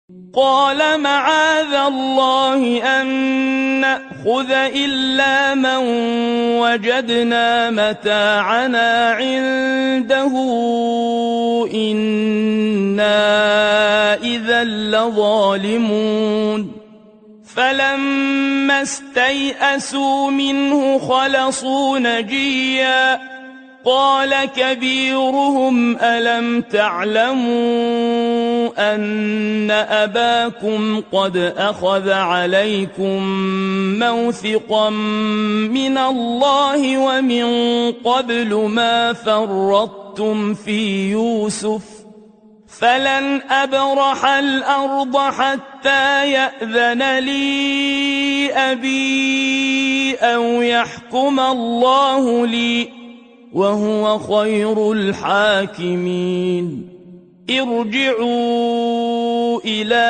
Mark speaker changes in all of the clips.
Speaker 1: قال معاذ الله أن نأخذ إلا من وجدنا متاعنا عنده إنا إذا لظالمون فلما استيئسوا منه خلصوا نجيا قال كبيرهم ألم تعلموا أن أباكم قد أخذ عليكم موثقا من الله ومن قبل ما فرطتم في يوسف فلن أبرح الأرض حتى يأذن لي أبي أو يحكم الله لي وهو خير الحاكمين ارجعوا إلى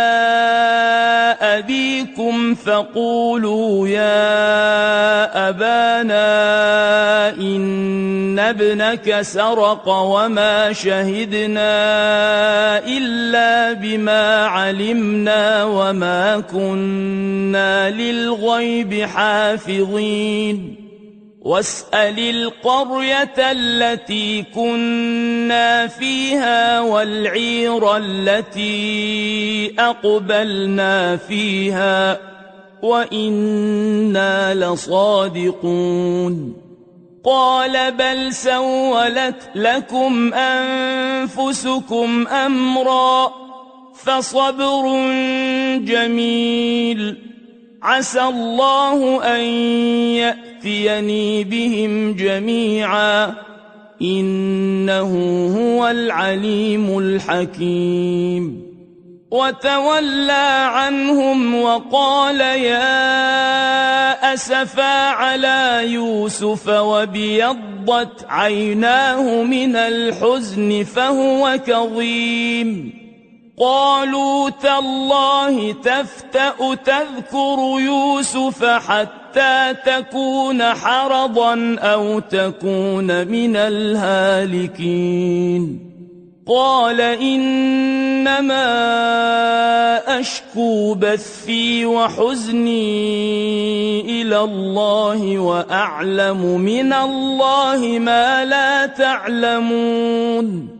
Speaker 1: أبيكم فقولوا يا أبانا إن ابنك سرق وما شهدنا إلا بما علمنا وما كنا للغيب حافظين واسأل القرية التي كنا فيها والعير التي أقبلنا فيها وإنا لصادقون قال بل سولت لكم أنفسكم أمرا فصبر جميل عسى الله أن يأتيني بهم جميعا إنه هو العليم الحكيم وتولى عنهم وقال يا أسفا على يوسف وابيضت عيناه من الحزن فهو كظيم قالوا تالله تفتأ تذكر يوسف حتى تكون حرضا أو تكون من الهالكين قال إنما أشكو بثي وحزني إلى الله وأعلم من الله ما لا تعلمون